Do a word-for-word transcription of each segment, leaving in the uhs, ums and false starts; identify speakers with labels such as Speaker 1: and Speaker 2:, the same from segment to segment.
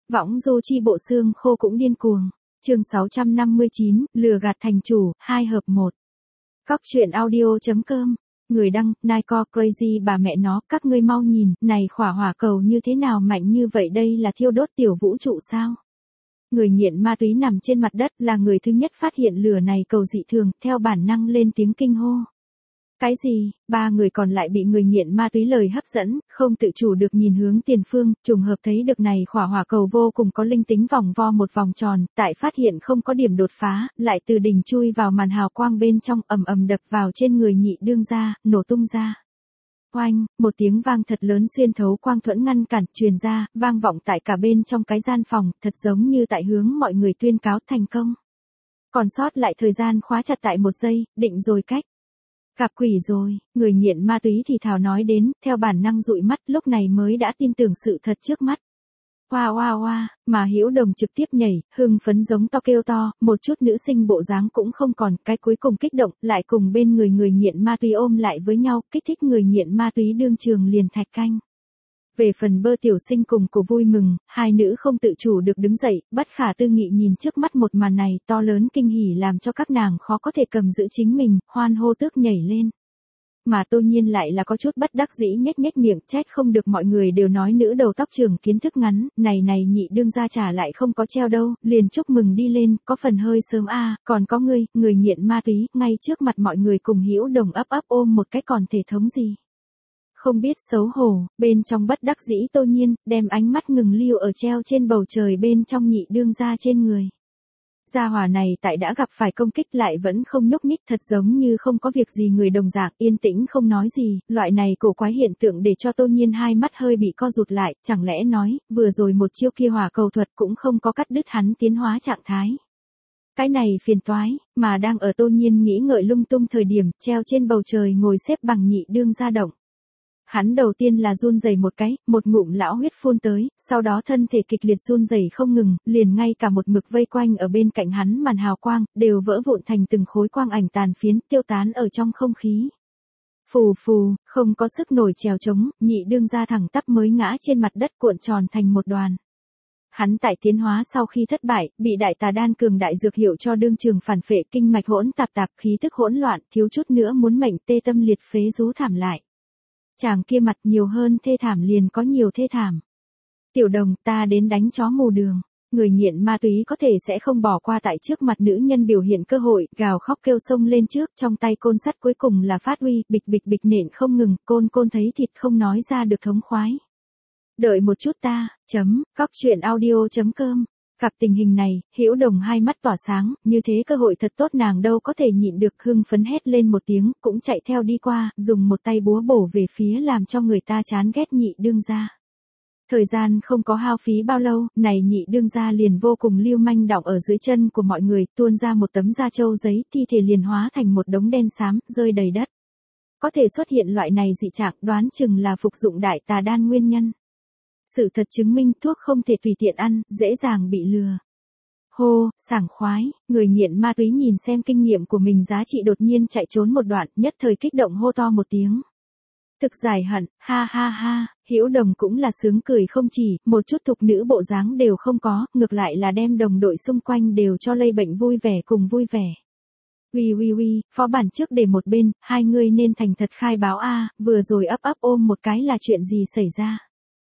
Speaker 1: Võng du chi bộ xương khô cũng điên cuồng. Chương sáu trăm năm mươi chín, lừa gạt thành chủ, hai hợp một. Cóc truyện audio.com. Người đăng, Niko Crazy bà mẹ nó, các ngươi mau nhìn, này khỏa hỏa cầu như thế nào mạnh như vậy, đây là thiêu đốt tiểu vũ trụ sao? Người nghiện ma túy nằm trên mặt đất là người thứ nhất phát hiện lửa này cầu dị thường, theo bản năng lên tiếng kinh hô. Cái gì? Ba người còn lại bị người nghiện ma túy lời hấp dẫn, không tự chủ được nhìn hướng tiền phương, trùng hợp thấy được này khỏa hỏa cầu vô cùng có linh tính vòng vo một vòng tròn, tại phát hiện không có điểm đột phá, lại từ đỉnh chui vào màn hào quang bên trong, ầm ầm đập vào trên người nhị đương gia, nổ tung ra. Oanh, một tiếng vang thật lớn xuyên thấu quang thuẫn ngăn cản, truyền ra, vang vọng tại cả bên trong cái gian phòng, thật giống như tại hướng mọi người tuyên cáo thành công. Còn sót lại thời gian khóa chặt tại một giây, định rồi cách. Gặp quỷ rồi, người nghiện ma túy thì thào nói đến, theo bản năng dụi mắt, lúc này mới đã tin tưởng sự thật trước mắt. Hoa hoa hoa, mà Hữu Đồng trực tiếp nhảy, hưng phấn giống to kêu to, một chút nữ sinh bộ dáng cũng không còn, cái cuối cùng kích động, lại cùng bên người người nghiện ma túy ôm lại với nhau, kích thích người nghiện ma túy đương trường liền thạch canh. Về phần Bơ tiểu sinh cùng cổ vui mừng, hai nữ không tự chủ được đứng dậy, bất khả tư nghị nhìn trước mắt một màn này, to lớn kinh hỉ làm cho các nàng khó có thể cầm giữ chính mình, hoan hô tước nhảy lên. Mà Tô Nhiên lại là có chút bất đắc dĩ nhếch nhếch miệng, trách không được mọi người đều nói nữ đầu tóc trường kiến thức ngắn, này này nhị đương gia trả lại không có treo đâu, liền chúc mừng đi lên, có phần hơi sớm a, à, còn có ngươi, người nghiện ma túy, ngay trước mặt mọi người cùng Hữu Đồng ấp ấp ôm một cái còn thể thống gì. Không biết xấu hổ, bên trong bất đắc dĩ Tô Nhiên, đem ánh mắt ngừng lưu ở treo trên bầu trời bên trong nhị đương gia trên người. Gia hỏa này tại đã gặp phải công kích lại vẫn không nhúc nhích, thật giống như không có việc gì người đồng dạng, yên tĩnh không nói gì, loại này cổ quái hiện tượng để cho Tô Nhiên hai mắt hơi bị co rụt lại, chẳng lẽ nói, vừa rồi một chiêu kia hỏa cầu thuật cũng không có cắt đứt hắn tiến hóa trạng thái. Cái này phiền toái, mà đang ở Tô Nhiên nghĩ ngợi lung tung thời điểm, treo trên bầu trời ngồi xếp bằng nhị đương gia động. Hắn đầu tiên là run rẩy một cái, một ngụm lão huyết phun tới, sau đó thân thể kịch liệt run rẩy không ngừng, liền ngay cả một mực vây quanh ở bên cạnh hắn màn hào quang, đều vỡ vụn thành từng khối quang ảnh tàn phiến, tiêu tán ở trong không khí. Phù phù, không có sức nổi trèo trống, nhị đương gia thẳng tắp mới ngã trên mặt đất cuộn tròn thành một đoàn. Hắn tại tiến hóa sau khi thất bại, bị đại tà đan cường đại dược hiệu cho đương trường phản phệ, kinh mạch hỗn tạp tạp, khí tức hỗn loạn, thiếu chút nữa muốn mệnh tê tâm liệt phế rú thảm lại. Chàng kia mặt nhiều hơn thê thảm liền có nhiều thê thảm. Tiểu Đồng, ta đến đánh chó mù đường. Người nghiện ma túy có thể sẽ không bỏ qua tại trước mặt nữ nhân biểu hiện cơ hội, gào khóc kêu sông lên trước, trong tay côn sắt cuối cùng là phát uy, bịch bịch bịch nện không ngừng, côn côn thấy thịt không nói ra được thống khoái. Đợi một chút ta, chấm, cóc truyện audio.com. Gặp tình hình này, Hữu Đồng hai mắt tỏa sáng, như thế cơ hội thật tốt, nàng đâu có thể nhịn được, hưng phấn hét lên một tiếng, cũng chạy theo đi qua, dùng một tay búa bổ về phía làm cho người ta chán ghét nhị đương gia. Thời gian không có hao phí bao lâu, này nhị đương gia liền vô cùng lưu manh đọng ở dưới chân của mọi người, tuôn ra một tấm da trâu giấy, thi thể liền hóa thành một đống đen xám, rơi đầy đất. Có thể xuất hiện loại này dị trạng, đoán chừng là phục dụng đại tà đan nguyên nhân. Sự thật chứng minh thuốc không thể tùy tiện ăn, dễ dàng bị lừa. Hô, sảng khoái, người nghiện ma túy nhìn xem kinh nghiệm của mình giá trị đột nhiên chạy trốn một đoạn, nhất thời kích động hô to một tiếng. Thực giải hận, ha ha ha, Hữu Đồng cũng là sướng cười không chỉ, một chút thục nữ bộ dáng đều không có, ngược lại là đem đồng đội xung quanh đều cho lây bệnh vui vẻ cùng vui vẻ. Uy uy uy, phó bản trước để một bên, hai người nên thành thật khai báo a, vừa rồi ấp ấp ôm một cái là chuyện gì xảy ra.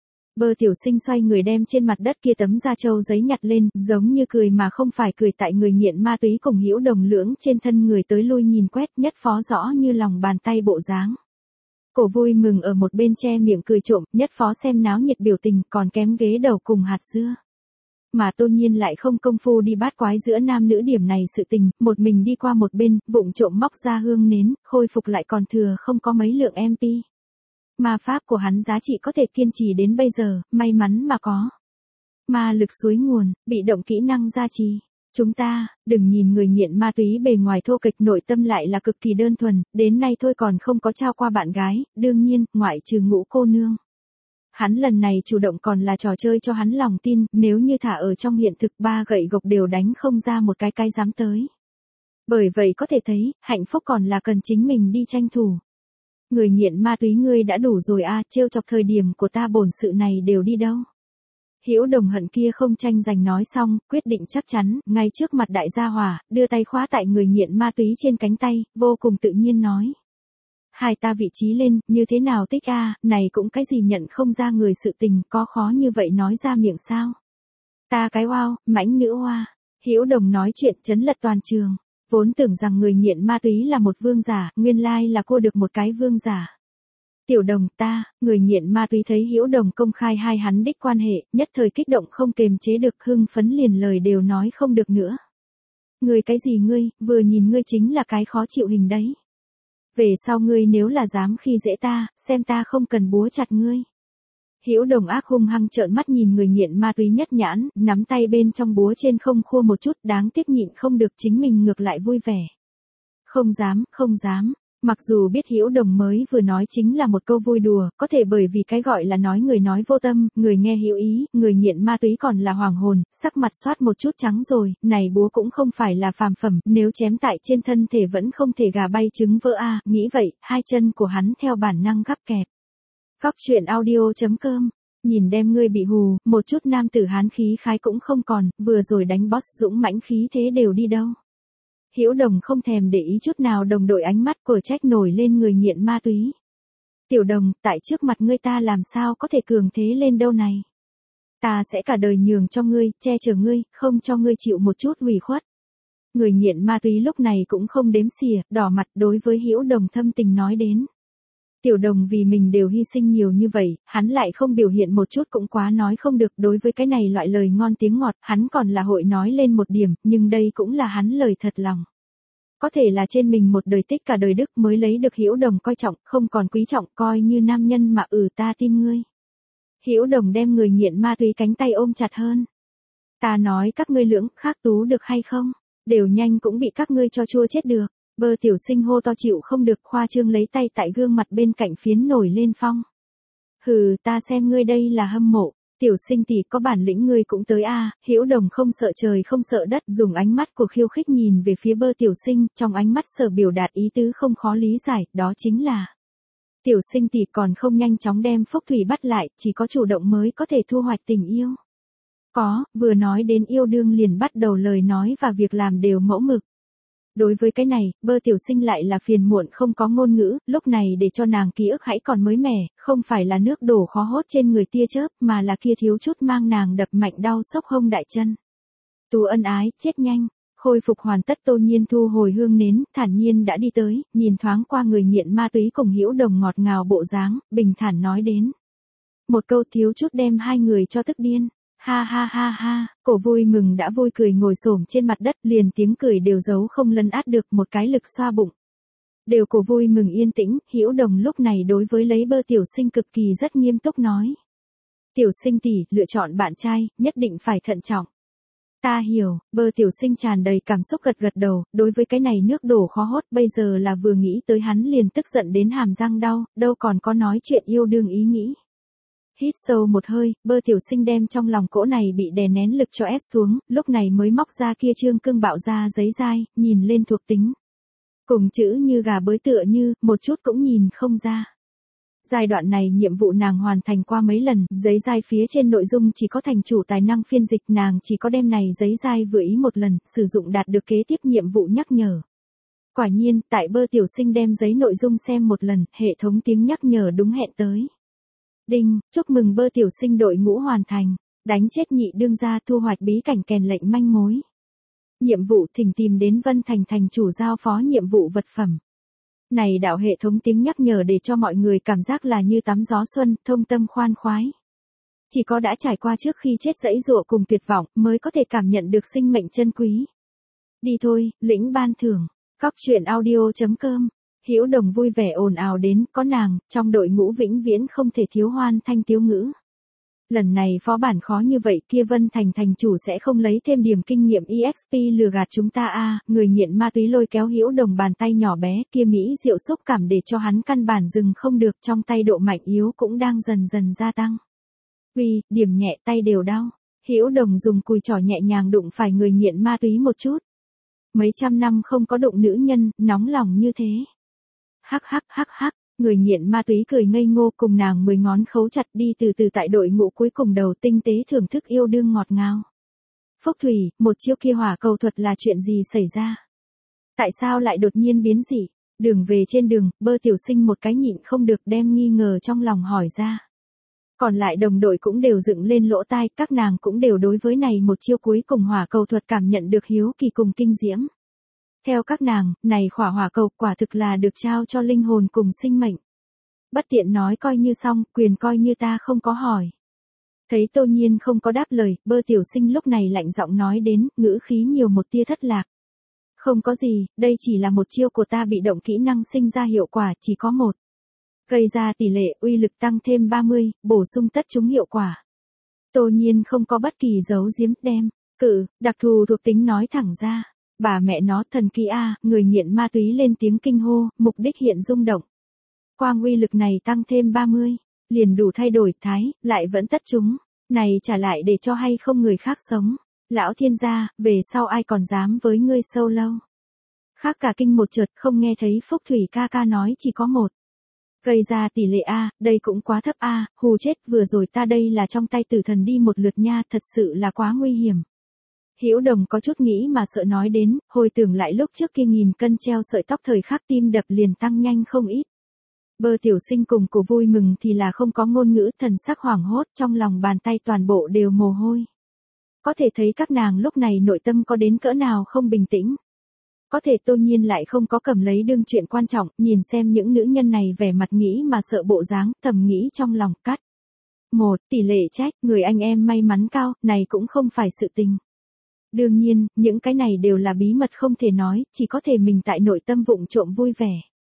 Speaker 1: Bơ tiểu sinh xoay người đem trên mặt đất kia tấm da trâu giấy nhặt lên, giống như cười mà không phải cười, tại người nghiện ma túy cùng Hữu Đồng lưỡng trên thân người tới lui nhìn quét, nhất phó rõ như lòng bàn tay bộ dáng. Cổ vui mừng ở một bên che miệng cười trộm, nhất phó xem náo nhiệt biểu tình, còn kém ghế đầu cùng hạt dưa. Mà Tô Nhiên lại không công phu đi bát quái giữa nam nữ điểm này sự tình, một mình đi qua một bên, vụng trộm móc ra hương nến, khôi phục lại còn thừa không có mấy lượng em pê. Ma pháp của hắn giá trị có thể kiên trì đến bây giờ, may mắn mà có. Ma lực suối nguồn, bị động kỹ năng gia trì. Chúng ta, đừng nhìn người nghiện ma túy bề ngoài thô kệch, nội tâm lại là cực kỳ đơn thuần, đến nay thôi còn không có trao qua bạn gái, đương nhiên, ngoại trừ Ngũ cô nương. Hắn lần này chủ động còn là trò chơi cho hắn lòng tin, nếu như thả ở trong hiện thực ba gậy gộc đều đánh không ra một cái cái dám tới. Bởi vậy có thể thấy, hạnh phúc còn là cần chính mình đi tranh thủ. Người nghiện ma túy ngươi đã đủ rồi a, trêu chọc thời điểm của ta bổn sự này đều đi đâu. Hữu Đồng hận kia không tranh giành nói xong, quyết định chắc chắn, ngay trước mặt đại gia hỏa, đưa tay khóa tại người nghiện ma túy trên cánh tay, vô cùng tự nhiên nói. Hai ta vị trí lên, như thế nào tích a, này cũng cái gì nhận không ra người sự tình, có khó như vậy nói ra miệng sao? Ta cái oao, mãnh nữ oa. Hữu Đồng nói chuyện chấn lật toàn trường, vốn tưởng rằng người nghiện ma túy là một vương giả, nguyên lai là cô được một cái vương giả. Tiểu Đồng ta, người nghiện ma túy thấy Hữu Đồng công khai hai hắn đích quan hệ, nhất thời kích động không kềm chế được, hưng phấn liền lời đều nói không được nữa. Ngươi cái gì ngươi, vừa nhìn ngươi chính là cái khó chịu hình đấy. Về sau ngươi nếu là dám khi dễ ta, xem ta không cần búa chặt ngươi. Hữu Đồng ác hung hăng trợn mắt nhìn người nghiện ma túy nhất nhãn, nắm tay bên trong búa trên không khua một chút, đáng tiếc nhịn không được chính mình ngược lại vui vẻ. Không dám, không dám. Mặc dù biết Hữu Đồng mới vừa nói chính là một câu vui đùa, có thể bởi vì cái gọi là nói người nói vô tâm, người nghe hữu ý, người nghiện ma túy còn là hoàng hồn, sắc mặt xoát một chút trắng rồi, này búa cũng không phải là phàm phẩm, nếu chém tại trên thân thể vẫn không thể gà bay trứng vỡ a, nghĩ vậy, hai chân của hắn theo bản năng gắp kẹp. Góc truyện audio chấm com, nhìn đem ngươi bị hù, một chút nam tử hán khí khái cũng không còn, vừa rồi đánh boss dũng mãnh khí thế đều đi đâu. Hữu Đồng không thèm để ý chút nào đồng đội ánh mắt của trách nổi lên người nghiện ma túy. Tiểu Đồng, tại trước mặt ngươi ta làm sao có thể cường thế lên đâu này. Ta sẽ cả đời nhường cho ngươi, che chở ngươi, không cho ngươi chịu một chút ủy khuất. Người nghiện ma túy lúc này cũng không đếm xỉa, đỏ mặt đối với Hữu Đồng thâm tình nói đến. Tiểu Đồng vì mình đều hy sinh nhiều như vậy, hắn lại không biểu hiện một chút cũng quá nói không được, đối với cái này loại lời ngon tiếng ngọt, hắn còn là hội nói lên một điểm, nhưng đây cũng là hắn lời thật lòng. Có thể là trên mình một đời tích cả đời đức mới lấy được Hữu Đồng coi trọng, không còn quý trọng, coi như nam nhân mà ừ ta tin ngươi. Hữu Đồng đem người nghiện ma túy cánh tay ôm chặt hơn. Ta nói các ngươi lưỡng khác tú được hay không, đều nhanh cũng bị các ngươi cho chua chết được. Bơ tiểu sinh hô to chịu không được, khoa trương lấy tay tại gương mặt bên cạnh phiến nổi lên phong. Hừ, ta xem ngươi đây là hâm mộ, tiểu sinh tỷ có bản lĩnh ngươi cũng tới a. À. Hữu Đồng không sợ trời không sợ đất, dùng ánh mắt của khiêu khích nhìn về phía bơ tiểu sinh, trong ánh mắt sở biểu đạt ý tứ không khó lý giải, đó chính là tiểu sinh tỷ còn không nhanh chóng đem Phúc Thủy bắt lại, chỉ có chủ động mới có thể thu hoạch tình yêu. Có, vừa nói đến yêu đương liền bắt đầu lời nói và việc làm đều mẫu mực. Đối với cái này, bơ tiểu sinh lại là phiền muộn không có ngôn ngữ, lúc này để cho nàng ký ức hãy còn mới mẻ, không phải là nước đổ khó hốt trên người tia chớp, mà là kia thiếu chút mang nàng đập mạnh đau sốc hông đại chân. Tú ân ái, chết nhanh, khôi phục hoàn tất Tô Nhiên thu hồi hương nến, thản nhiên đã đi tới, nhìn thoáng qua người nghiện ma túy cùng Hữu Đồng ngọt ngào bộ dáng, bình thản nói đến. Một câu thiếu chút đem hai người cho tức điên. Ha ha ha ha, cổ vui mừng đã vui cười ngồi xổm trên mặt đất, liền tiếng cười đều giấu không lấn át được, một cái lực xoa bụng. Đều cổ vui mừng yên tĩnh, Hữu Đồng lúc này đối với lấy bơ tiểu sinh cực kỳ rất nghiêm túc nói. Tiểu sinh tỷ, lựa chọn bạn trai, nhất định phải thận trọng. Ta hiểu, bơ tiểu sinh tràn đầy cảm xúc gật gật đầu, đối với cái này nước đổ khó hốt, bây giờ là vừa nghĩ tới hắn liền tức giận đến hàm răng đau, đâu còn có nói chuyện yêu đương ý nghĩ. Hít sâu một hơi, bơ tiểu sinh đem trong lòng cỗ này bị đè nén lực cho ép xuống, lúc này mới móc ra kia trương cương bạo ra giấy dai, nhìn lên thuộc tính. Cùng chữ như gà bới tựa như, một chút cũng nhìn không ra. Giai đoạn này nhiệm vụ nàng hoàn thành qua mấy lần, giấy dai phía trên nội dung chỉ có thành chủ tài năng phiên dịch, nàng chỉ có đem này giấy dai vừa ý một lần, sử dụng đạt được kế tiếp nhiệm vụ nhắc nhở. Quả nhiên, tại bơ tiểu sinh đem giấy nội dung xem một lần, hệ thống tiếng nhắc nhở đúng hẹn tới. Đinh, chúc mừng bơ tiểu sinh đội ngũ hoàn thành, đánh chết nhị đương gia thu hoạch bí cảnh kèn lệnh manh mối. Nhiệm vụ thỉnh tìm đến Vân Thành thành chủ giao phó nhiệm vụ vật phẩm. Này đạo hệ thống tiếng nhắc nhở để cho mọi người cảm giác là như tắm gió xuân, thông tâm khoan khoái. Chỉ có đã trải qua trước khi chết dẫy dụa cùng tuyệt vọng mới có thể cảm nhận được sinh mệnh chân quý. Đi thôi, lĩnh ban thưởng. Góc truyện audio chấm com. Hữu Đồng vui vẻ ồn ào đến, có nàng, trong đội ngũ vĩnh viễn không thể thiếu hoan thanh tiếu ngữ. Lần này phó bản khó như vậy, kia Vân Thành thành chủ sẽ không lấy thêm điểm kinh nghiệm e ích pê lừa gạt chúng ta a. À, người nghiện ma túy lôi kéo Hữu Đồng bàn tay nhỏ bé, kia mỹ diệu xúc cảm để cho hắn căn bản dừng không được, trong tay độ mạnh yếu cũng đang dần dần gia tăng. Uy, điểm nhẹ tay đều đau. Hữu Đồng dùng cùi trỏ nhẹ nhàng đụng phải người nghiện ma túy một chút. Mấy trăm năm không có đụng nữ nhân, nóng lòng như thế. Hắc hắc hắc hắc, Người nghiện ma túy cười ngây ngô cùng nàng mười ngón khấu chặt đi từ từ tại đội ngũ cuối cùng đầu tinh tế thưởng thức yêu đương ngọt ngào. Phúc Thủy, một chiêu kia hỏa cầu thuật là chuyện gì xảy ra? Tại sao lại đột nhiên biến dị? Đường về trên đường, Bơ tiểu sinh một cái nhịn không được đem nghi ngờ trong lòng hỏi ra. Còn lại đồng đội cũng đều dựng lên lỗ tai, các nàng cũng đều đối với này một chiêu cuối cùng hỏa cầu thuật cảm nhận được hiếu kỳ cùng kinh diễm. Theo các nàng, này khỏa hỏa cầu quả thực là được trao cho linh hồn cùng sinh mệnh. Bất tiện nói coi như xong, quyền coi như ta không có hỏi. Thấy Tô Nhiên không có đáp lời, Bơ tiểu sinh lúc này lạnh giọng nói đến, ngữ khí nhiều một tia thất lạc. Không có gì, đây chỉ là một chiêu của ta bị động kỹ năng sinh ra hiệu quả chỉ có một. Gây ra tỷ lệ uy lực tăng thêm ba mươi, bổ sung tất chúng hiệu quả. Tô Nhiên không có bất kỳ dấu giếm đem, cự, đặc thù thuộc tính nói thẳng ra. Bà mẹ nó thần kỳ a, người nghiện ma túy lên tiếng kinh hô, mục đích hiện rung động. Quang uy lực này tăng thêm ba mươi, liền đủ thay đổi thái, lại vẫn tất chúng. Này trả lại để cho hay không người khác sống. Lão thiên gia, về sau ai còn dám với ngươi sâu lâu. Khác cả kinh một chợt không nghe thấy Phúc Thủy ca ca nói chỉ có một. Gây ra tỷ lệ A, đây cũng quá thấp A, hù chết vừa rồi ta đây là trong tay tử thần đi một lượt nha, thật sự là quá nguy hiểm. Hữu Đồng có chút nghĩ mà sợ nói đến, hồi tưởng lại lúc trước kia nghìn cân treo sợi tóc thời khắc tim đập liền tăng nhanh không ít. Bơ tiểu sinh cùng cổ vui mừng thì là không có ngôn ngữ, thần sắc hoảng hốt, trong lòng bàn tay toàn bộ đều mồ hôi. Có thể thấy các nàng lúc này nội tâm có đến cỡ nào không bình tĩnh. Có thể Tô Nhiên lại không có cầm lấy đương chuyện quan trọng, nhìn xem những nữ nhân này vẻ mặt nghĩ mà sợ bộ dáng, thầm nghĩ trong lòng cắt. Một, tỷ lệ trách, người anh em may mắn cao, này cũng không phải sự tình. Đương nhiên, những cái này đều là bí mật không thể nói, chỉ có thể mình tại nội tâm vụng trộm vui vẻ.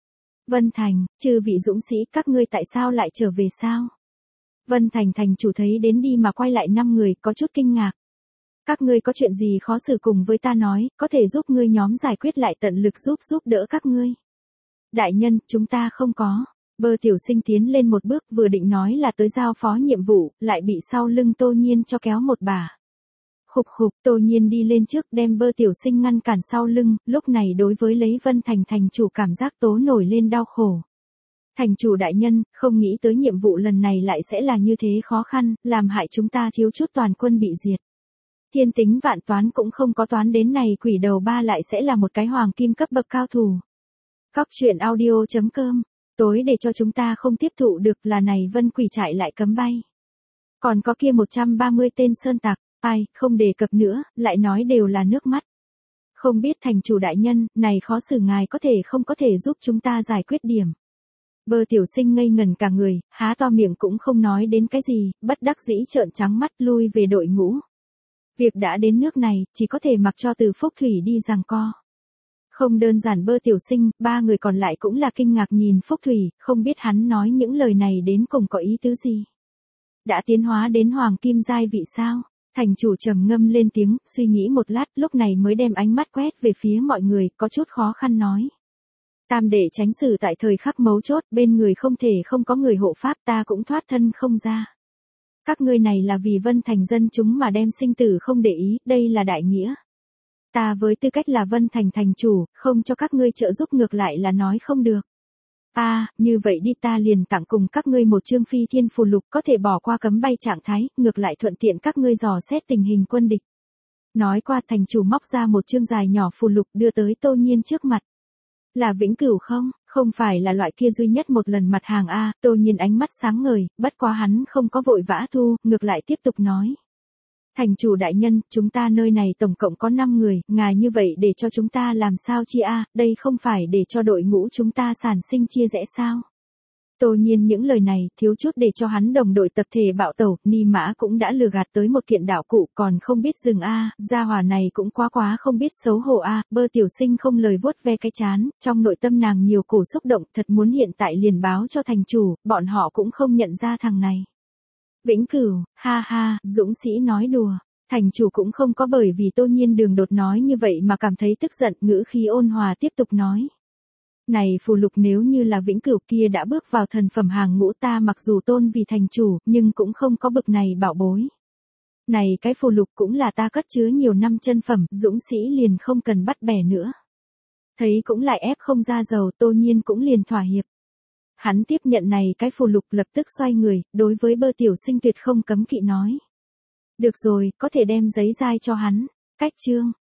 Speaker 1: Vân Thành, chư vị dũng sĩ, các ngươi tại sao lại trở về sao? Vân Thành thành chủ thấy đến đi mà quay lại năm người, có chút kinh ngạc. Các ngươi có chuyện gì khó xử cùng với ta nói, có thể giúp ngươi nhóm giải quyết lại tận lực giúp giúp đỡ các ngươi. Đại nhân, chúng ta không có. Bơ tiểu sinh tiến lên một bước vừa định nói là tới giao phó nhiệm vụ, lại bị sau lưng Tô Nhiên cho kéo một bà. Khục khục, Tô Nhiên đi lên trước đem Bơ tiểu sinh ngăn cản sau lưng, lúc này đối với lấy Vân Thành thành chủ cảm giác tố nổi lên đau khổ. Thành chủ đại nhân, không nghĩ tới nhiệm vụ lần này lại sẽ là như thế khó khăn, làm hại chúng ta thiếu chút toàn quân bị diệt. Thiên tính vạn toán cũng không có toán đến này quỷ đầu ba lại sẽ là một cái hoàng kim cấp bậc cao thủ. Cóc truyện audio chấm com, tối để cho chúng ta không tiếp thụ được là này Vân quỷ trại lại cấm bay. Còn có kia một trăm ba mươi tên sơn tặc, ai, không đề cập nữa, lại nói đều là nước mắt. Không biết thành chủ đại nhân, này khó xử ngài có thể không có thể giúp chúng ta giải quyết điểm. Bơ tiểu sinh ngây ngẩn cả người, há to miệng cũng không nói đến cái gì, bất đắc dĩ trợn trắng mắt lui về đội ngũ. Việc đã đến nước này, chỉ có thể mặc cho từ Phúc Thủy đi giằng co. Không đơn giản Bơ tiểu sinh, ba người còn lại cũng là kinh ngạc nhìn Phúc Thủy, không biết hắn nói những lời này đến cùng có ý tứ gì. Đã tiến hóa đến hoàng kim giai vị sao? Thành chủ trầm ngâm lên tiếng, suy nghĩ một lát, lúc này mới đem ánh mắt quét về phía mọi người, có chút khó khăn nói. Tam để tránh xử tại thời khắc mấu chốt, bên người không thể không có người hộ pháp, ta cũng thoát thân không ra. Các ngươi này là vì Vân Thành dân chúng mà đem sinh tử không để ý, đây là đại nghĩa. Ta với tư cách là Vân Thành thành chủ, không cho các ngươi trợ giúp ngược lại là nói không được. À, như vậy đi ta liền tặng cùng các ngươi một chương phi thiên phù lục có thể bỏ qua cấm bay trạng thái, ngược lại thuận tiện các ngươi dò xét tình hình quân địch. Nói qua thành chủ móc ra một chương dài nhỏ phù lục đưa tới Tô Nhiên trước mặt. Là vĩnh cửu không, không phải là loại kia duy nhất một lần mặt hàng A, Tô Nhiên ánh mắt sáng ngời, bất quá hắn không có vội vã thu, ngược lại tiếp tục nói. Thành chủ đại nhân, chúng ta nơi này tổng cộng có năm người, ngài như vậy để cho chúng ta làm sao chia A, đây không phải để cho đội ngũ chúng ta sản sinh chia rẽ sao. Tô Nhiên những lời này thiếu chút để cho hắn đồng đội tập thể bạo tẩu, Ni Mã cũng đã lừa gạt tới một kiện đạo cụ còn không biết dừng A, gia hỏa này cũng quá quá không biết xấu hổ A, Bơ tiểu sinh không lời vuốt ve cái chán, trong nội tâm nàng nhiều cổ xúc động, thật muốn hiện tại liền báo cho thành chủ, bọn họ cũng không nhận ra thằng này. Vĩnh cửu, ha ha, dũng sĩ nói đùa, thành chủ cũng không có bởi vì Tô Nhiên đường đột nói như vậy mà cảm thấy tức giận, ngữ khí ôn hòa tiếp tục nói. Này phù lục nếu như là vĩnh cửu kia đã bước vào thần phẩm hàng ngũ ta mặc dù tôn vì thành chủ, nhưng cũng không có bực này bảo bối. Này cái phù lục cũng là ta cất chứa nhiều năm chân phẩm, dũng sĩ liền không cần bắt bẻ nữa. Thấy cũng lại ép không ra dầu, Tô Nhiên cũng liền thỏa hiệp. Hắn tiếp nhận này cái phù lục lập tức xoay người, đối với Bơ tiểu sinh tuyệt không cấm kỵ nói. Được rồi, có thể đem giấy dai cho hắn. Cách chương.